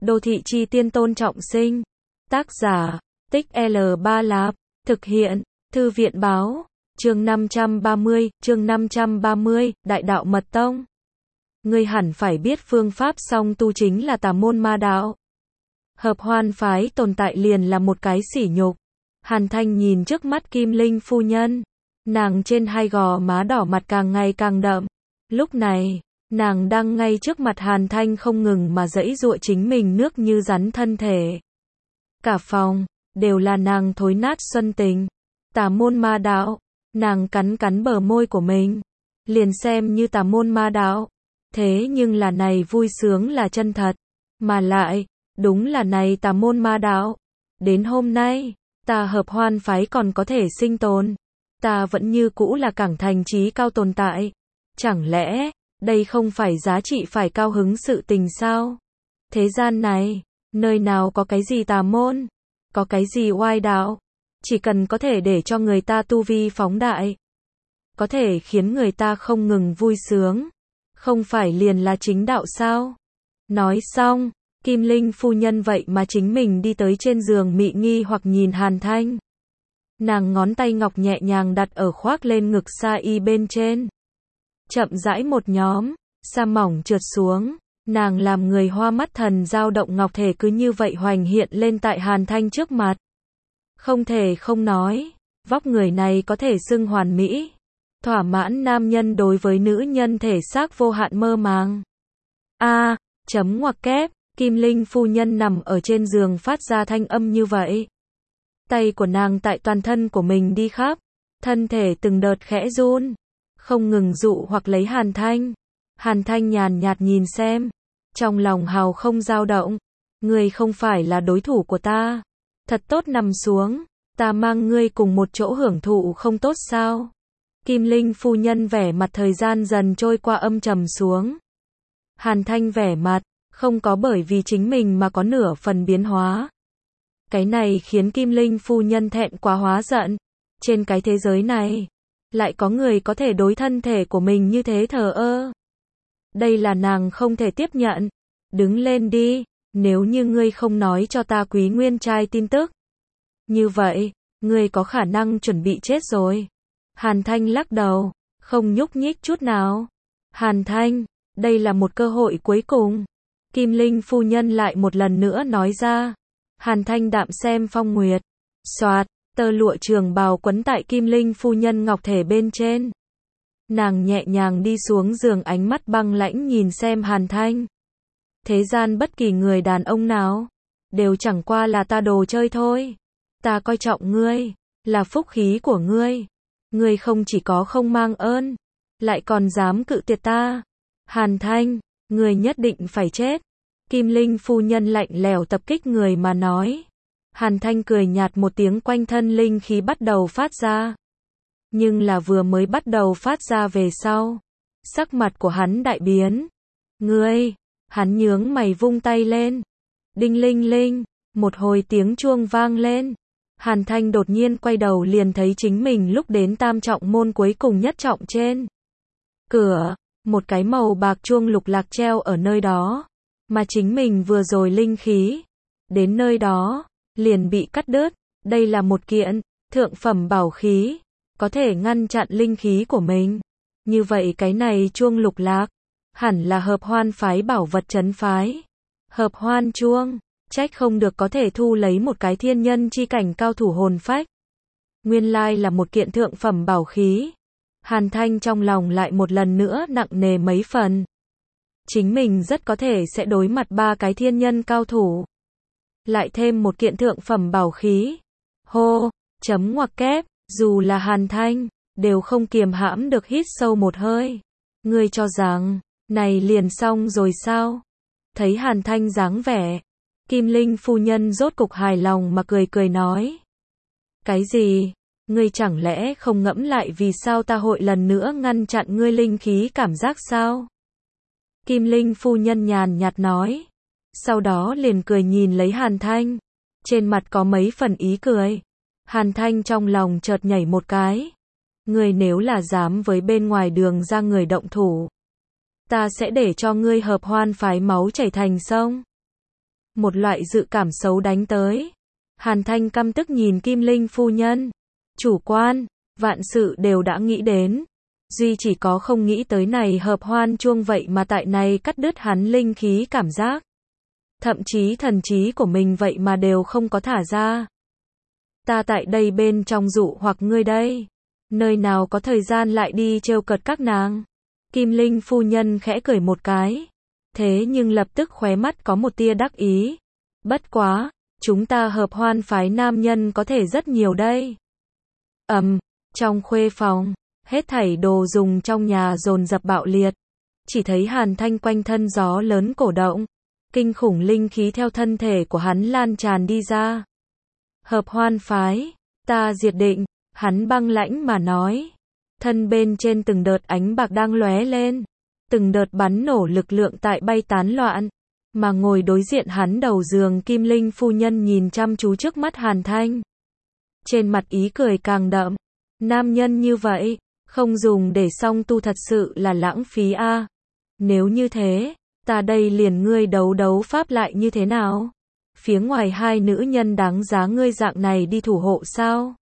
Đô thị chi tiên Tôn Trọng Sinh. Tác giả, Tích L3 Lạp. Thực hiện, Thư viện báo. Chương 530, Đại đạo mật tông. Ngươi hẳn phải biết phương pháp song tu chính là tà môn ma đạo. Hợp hoan phái tồn tại liền là một cái sỉ nhục. Hàn Thanh nhìn trước mắt Kim Linh phu nhân. Nàng trên hai gò má đỏ mặt càng ngày càng đậm. Lúc này, nàng đang ngay trước mặt Hàn Thanh không ngừng mà giãy giụa chính mình nước như rắn thân thể. Cả phòng, đều là nàng thối nát xuân tình. Tà môn ma đạo, nàng cắn cắn bờ môi của mình. Liền xem như tà môn ma đạo. Thế nhưng là này vui sướng là chân thật. Mà lại, đúng là này tà môn ma đạo. Đến hôm nay, ta hợp hoan phái còn có thể sinh tồn. Ta vẫn như cũ là cảng thành trí cao tồn tại. Chẳng lẽ, đây không phải giá trị phải cao hứng sự tình sao? Thế gian này, nơi nào có cái gì tà môn, có cái gì oai đạo, chỉ cần có thể để cho người ta tu vi phóng đại, có thể khiến người ta không ngừng vui sướng, không phải liền là chính đạo sao? Nói xong, Kim Linh phu nhân vậy mà chính mình đi tới trên giường mị nghi hoặc nhìn Hàn Thanh. Nàng ngón tay ngọc nhẹ nhàng đặt ở khoác lên ngực sa y bên trên. Chậm rãi một nhóm, sa mỏng trượt xuống, nàng làm người hoa mắt thần dao động ngọc thể cứ như vậy hoành hiện lên tại Hàn Thanh trước mặt. Không thể không nói, vóc người này có thể xưng hoàn mỹ, thỏa mãn nam nhân đối với nữ nhân thể xác vô hạn mơ màng. Chấm ngoặc kép, Kim Linh phu nhân nằm ở trên giường phát ra thanh âm như vậy. Tay của nàng tại toàn thân của mình đi khắp, thân thể từng đợt khẽ run, không ngừng dụ hoặc lấy Hàn Thanh. Hàn Thanh nhàn nhạt nhìn xem, trong lòng hào không dao động. Ngươi không phải là đối thủ của ta. Thật tốt nằm xuống, ta mang ngươi cùng một chỗ hưởng thụ không tốt sao? Kim Linh phu nhân vẻ mặt thời gian dần trôi qua âm trầm xuống. Hàn Thanh vẻ mặt, không có bởi vì chính mình mà có nửa phần biến hóa. Cái này khiến Kim Linh phu nhân thẹn quá hóa giận. Trên cái thế giới này, lại có người có thể đối thân thể của mình như thế thờ ơ. Đây là nàng không thể tiếp nhận. Đứng lên đi, nếu như ngươi không nói cho ta Quý Nguyên trai tin tức. Như vậy, ngươi có khả năng chuẩn bị chết rồi. Hàn Thanh lắc đầu, không nhúc nhích chút nào. Hàn Thanh, đây là một cơ hội cuối cùng. Kim Linh phu nhân lại một lần nữa nói ra. Hàn Thanh đạm xem phong nguyệt. Xoạt, tơ lụa trường bào quấn tại Kim Linh phu nhân ngọc thể bên trên. Nàng nhẹ nhàng đi xuống giường, ánh mắt băng lãnh nhìn xem Hàn Thanh. Thế gian bất kỳ người đàn ông nào, đều chẳng qua là ta đồ chơi thôi. Ta coi trọng ngươi, là phúc khí của ngươi. Ngươi không chỉ có không mang ơn, lại còn dám cự tuyệt ta. Hàn Thanh, ngươi nhất định phải chết. Kim Linh phu nhân lạnh lẽo tập kích người mà nói. Hàn Thanh cười nhạt một tiếng, quanh thân linh khí bắt đầu phát ra. Nhưng là vừa mới bắt đầu phát ra về sau, sắc mặt của hắn đại biến. Ngươi, hắn nhướng mày vung tay lên. Đinh linh linh, một hồi tiếng chuông vang lên. Hàn Thanh đột nhiên quay đầu liền thấy chính mình lúc đến tam trọng môn cuối cùng nhất trọng trên cửa, một cái màu bạc chuông lục lạc treo ở nơi đó, mà chính mình vừa rồi linh khí đến nơi đó liền bị cắt đứt. Đây là một kiện thượng phẩm bảo khí, có thể ngăn chặn linh khí của mình. Như vậy cái này chuông lục lạc hẳn là hợp hoan phái bảo vật trấn phái. Hợp hoan chuông, trách không được có thể thu lấy một cái thiên nhân chi cảnh cao thủ hồn phách. Nguyên lai là một kiện thượng phẩm bảo khí. Hàn Thanh trong lòng lại một lần nữa nặng nề mấy phần. Chính mình rất có thể sẽ đối mặt ba cái thiên nhân cao thủ. Lại thêm một kiện thượng phẩm bảo khí. Hô, chấm ngoặc kép, dù là Hàn Thanh, đều không kiềm hãm được hít sâu một hơi. Ngươi cho rằng, này liền xong rồi sao? Thấy Hàn Thanh dáng vẻ, Kim Linh phu nhân rốt cục hài lòng mà cười cười nói. Cái gì? Ngươi chẳng lẽ không ngẫm lại vì sao ta hội lần nữa ngăn chặn ngươi linh khí cảm giác sao? Kim Linh phu nhân nhàn nhạt nói. Sau đó liền cười nhìn lấy Hàn Thanh. Trên mặt có mấy phần ý cười. Hàn Thanh trong lòng chợt nhảy một cái. Ngươi nếu là dám với bên ngoài đường ra người động thủ, ta sẽ để cho ngươi hợp hoan phái máu chảy thành sông. Một loại dự cảm xấu đánh tới. Hàn Thanh căm tức nhìn Kim Linh phu nhân. Chủ quan, vạn sự đều đã nghĩ đến. Duy chỉ có không nghĩ tới này hợp hoan chuông vậy mà tại này cắt đứt hắn linh khí cảm giác. Thậm chí thần trí của mình vậy mà đều không có thả ra. Ta tại đây bên trong dụ hoặc ngươi đây. Nơi nào có thời gian lại đi trêu cợt các nàng. Kim Linh phu nhân khẽ cười một cái. Thế nhưng lập tức khóe mắt có một tia đắc ý. Bất quá, chúng ta hợp hoan phái nam nhân có thể rất nhiều đây. Trong khuê phòng, hết thảy đồ dùng trong nhà dồn dập bạo liệt. Chỉ thấy Hàn Thanh quanh thân gió lớn cổ động. Kinh khủng linh khí theo thân thể của hắn lan tràn đi ra. Hợp hoan phái, ta diệt định, hắn băng lãnh mà nói. Thân bên trên từng đợt ánh bạc đang lóe lên. Từng đợt bắn nổ lực lượng tại bay tán loạn. Mà ngồi đối diện hắn đầu giường Kim Linh phu nhân nhìn chăm chú trước mắt Hàn Thanh. Trên mặt ý cười càng đậm. Nam nhân như vậy, không dùng để song tu thật sự là lãng phí a. Nếu như thế, ta đây liền ngươi đấu pháp lại như thế nào? Phía ngoài hai nữ nhân đáng giá ngươi dạng này đi thủ hộ sao?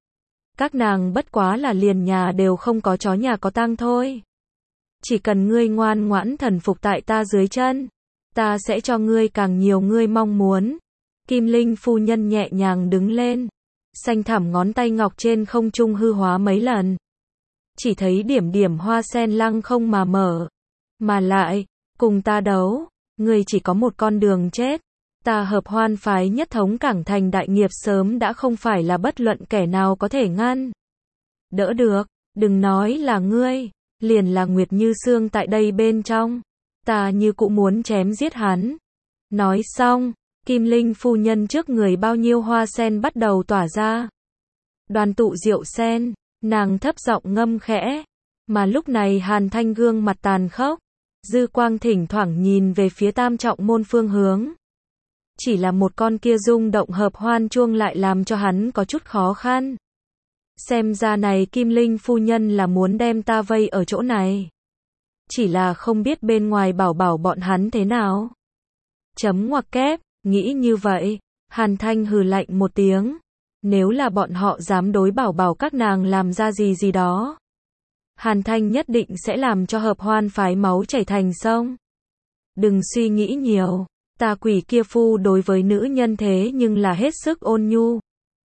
Các nàng bất quá là liền nhà đều không có chó nhà có tang thôi. Chỉ cần ngươi ngoan ngoãn thần phục tại ta dưới chân, ta sẽ cho ngươi càng nhiều ngươi mong muốn. Kim Linh phu nhân nhẹ nhàng đứng lên, xanh thẳm ngón tay ngọc trên không trung hư hóa mấy lần. Chỉ thấy điểm điểm hoa sen lăng không mà mở. Mà lại, cùng ta đấu, ngươi chỉ có một con đường chết. Ta hợp hoan phái nhất thống cảng thành đại nghiệp sớm đã không phải là bất luận kẻ nào có thể ngăn. Đỡ được, đừng nói là ngươi, liền là Nguyệt Như Sương tại đây bên trong. Ta như cũng muốn chém giết hắn. Nói xong, Kim Linh phu nhân trước người bao nhiêu hoa sen bắt đầu tỏa ra. Đoàn tụ rượu sen, nàng thấp giọng ngâm khẽ. Mà lúc này Hàn Thanh gương mặt tàn khốc. Dư quang thỉnh thoảng nhìn về phía tam trọng môn phương hướng. Chỉ là một con kia rung động hợp hoan chuông lại làm cho hắn có chút khó khăn. Xem ra này Kim Linh phu nhân là muốn đem ta vây ở chỗ này. Chỉ là không biết bên ngoài bảo bọn hắn thế nào. Chấm ngoặc kép, nghĩ như vậy, Hàn Thanh hừ lạnh một tiếng. Nếu là bọn họ dám đối bảo các nàng làm ra gì đó. Hàn Thanh nhất định sẽ làm cho hợp hoan phái máu chảy thành sông. Đừng suy nghĩ nhiều. Ta quỷ kia phu đối với nữ nhân thế nhưng là hết sức ôn nhu.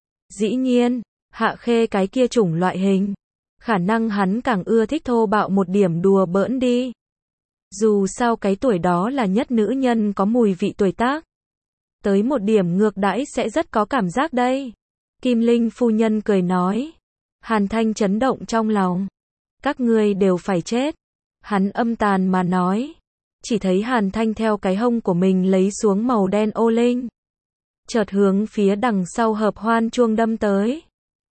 Dĩ nhiên, Hạ Khê cái kia chủng loại hình. Khả năng hắn càng ưa thích thô bạo một điểm đùa bỡn đi. Dù sao cái tuổi đó là nhất nữ nhân có mùi vị tuổi tác. Tới một điểm ngược đãi sẽ rất có cảm giác đây. Kim Linh phu nhân cười nói. Hàn Thanh chấn động trong lòng. Các ngươi đều phải chết. Hắn âm tàn mà nói. Chỉ thấy Hàn Thanh theo cái hông của mình lấy xuống màu đen ô linh. Chợt hướng phía đằng sau hợp hoan chuông đâm tới.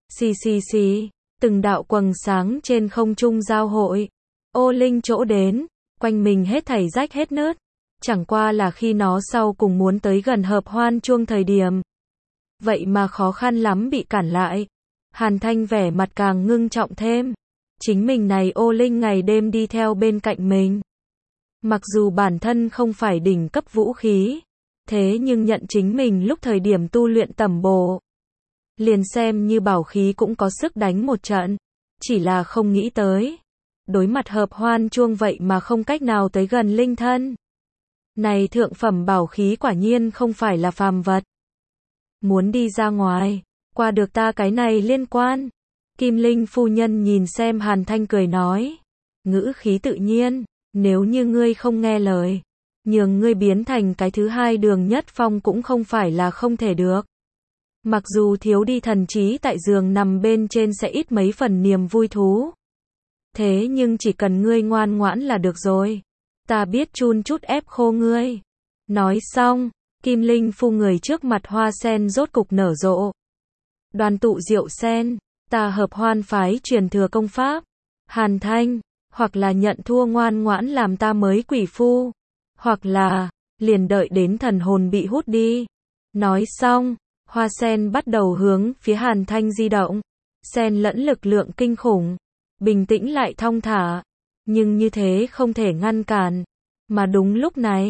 Xì, từng đạo quầng sáng trên không trung giao hội. Ô linh chỗ đến, quanh mình hết thảy rách hết nứt. Chẳng qua là khi nó sau cùng muốn tới gần hợp hoan chuông thời điểm. Vậy mà khó khăn lắm bị cản lại. Hàn Thanh vẻ mặt càng ngưng trọng thêm. Chính mình này ô linh ngày đêm đi theo bên cạnh mình. Mặc dù bản thân không phải đỉnh cấp vũ khí, thế nhưng nhận chính mình lúc thời điểm tu luyện tẩm bổ. Liền xem như bảo khí cũng có sức đánh một trận, chỉ là không nghĩ tới. Đối mặt hợp hoan chuông vậy mà không cách nào tới gần linh thân. Này thượng phẩm bảo khí quả nhiên không phải là phàm vật. Muốn đi ra ngoài, qua được ta cái này liên quan. Kim Linh phu nhân nhìn xem Hàn Thanh cười nói. Ngữ khí tự nhiên. Nếu như ngươi không nghe lời, nhường ngươi biến thành cái thứ hai Đường Nhất Phong cũng không phải là không thể được. Mặc dù thiếu đi thần trí tại giường nằm bên trên sẽ ít mấy phần niềm vui thú. Thế nhưng chỉ cần ngươi ngoan ngoãn là được rồi. Ta biết chun chút ép khô ngươi. Nói xong, Kim Linh phu người trước mặt hoa sen rốt cục nở rộ. Đoàn tụ rượu sen, ta hợp hoan phái truyền thừa công pháp. Hàn Thanh. Hoặc là nhận thua ngoan ngoãn làm ta mới quỷ phu. Hoặc là, liền đợi đến thần hồn bị hút đi. Nói xong, hoa sen bắt đầu hướng phía Hàn Thanh di động. Sen lẫn lực lượng kinh khủng. Bình tĩnh lại thong thả. Nhưng như thế không thể ngăn cản. Mà đúng lúc này,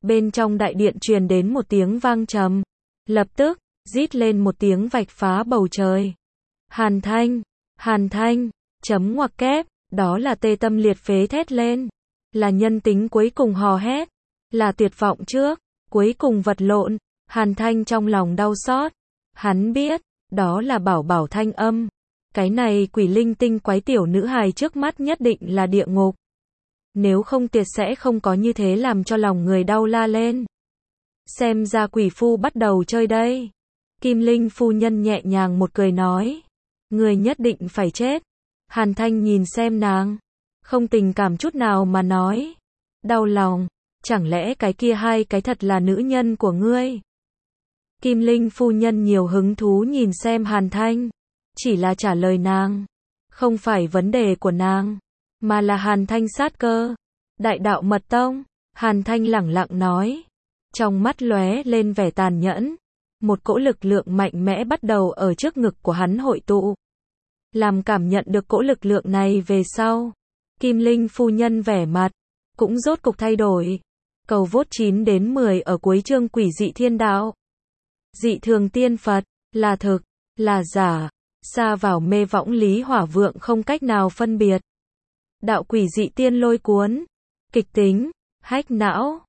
Bên trong đại điện truyền đến một tiếng vang trầm. Lập tức, rít lên một tiếng vạch phá bầu trời. Hàn Thanh, chấm ngoặc kép, đó là tê tâm liệt phế thét lên. Là nhân tính cuối cùng hò hét. Là tuyệt vọng trước, cuối cùng vật lộn. Hàn Thanh trong lòng đau xót. Hắn biết, đó là Bảo Bảo thanh âm. Cái này quỷ linh tinh quái tiểu nữ hài trước mắt nhất định là địa ngục. Nếu không tuyệt sẽ không có như thế làm cho lòng người đau la lên. Xem ra quỷ phu bắt đầu chơi đây. Kim Linh phu nhân nhẹ nhàng một cười nói. Người nhất định phải chết. Hàn Thanh nhìn xem nàng. Không tình cảm chút nào mà nói. Đau lòng. Chẳng lẽ cái kia hai cái thật là nữ nhân của ngươi? Kim Linh phu nhân nhiều hứng thú nhìn xem Hàn Thanh. Chỉ là trả lời nàng. Không phải vấn đề của nàng. Mà là Hàn Thanh sát cơ. Đại đạo mật tông. Hàn Thanh lẳng lặng nói. Trong mắt lóe lên vẻ tàn nhẫn. Một cỗ lực lượng mạnh mẽ bắt đầu ở trước ngực của hắn hội tụ. Làm cảm nhận được cỗ lực lượng này về sau. Kim Linh phu nhân vẻ mặt. Cũng rốt cục thay đổi. Cầu vote 9 đến 10 ở cuối chương Quỷ dị thiên đạo. Dị thường tiên Phật. Là thực. Là giả. Xa vào mê võng lý hỏa vượng không cách nào phân biệt. Đạo quỷ dị tiên lôi cuốn. Kịch tính. Hách não.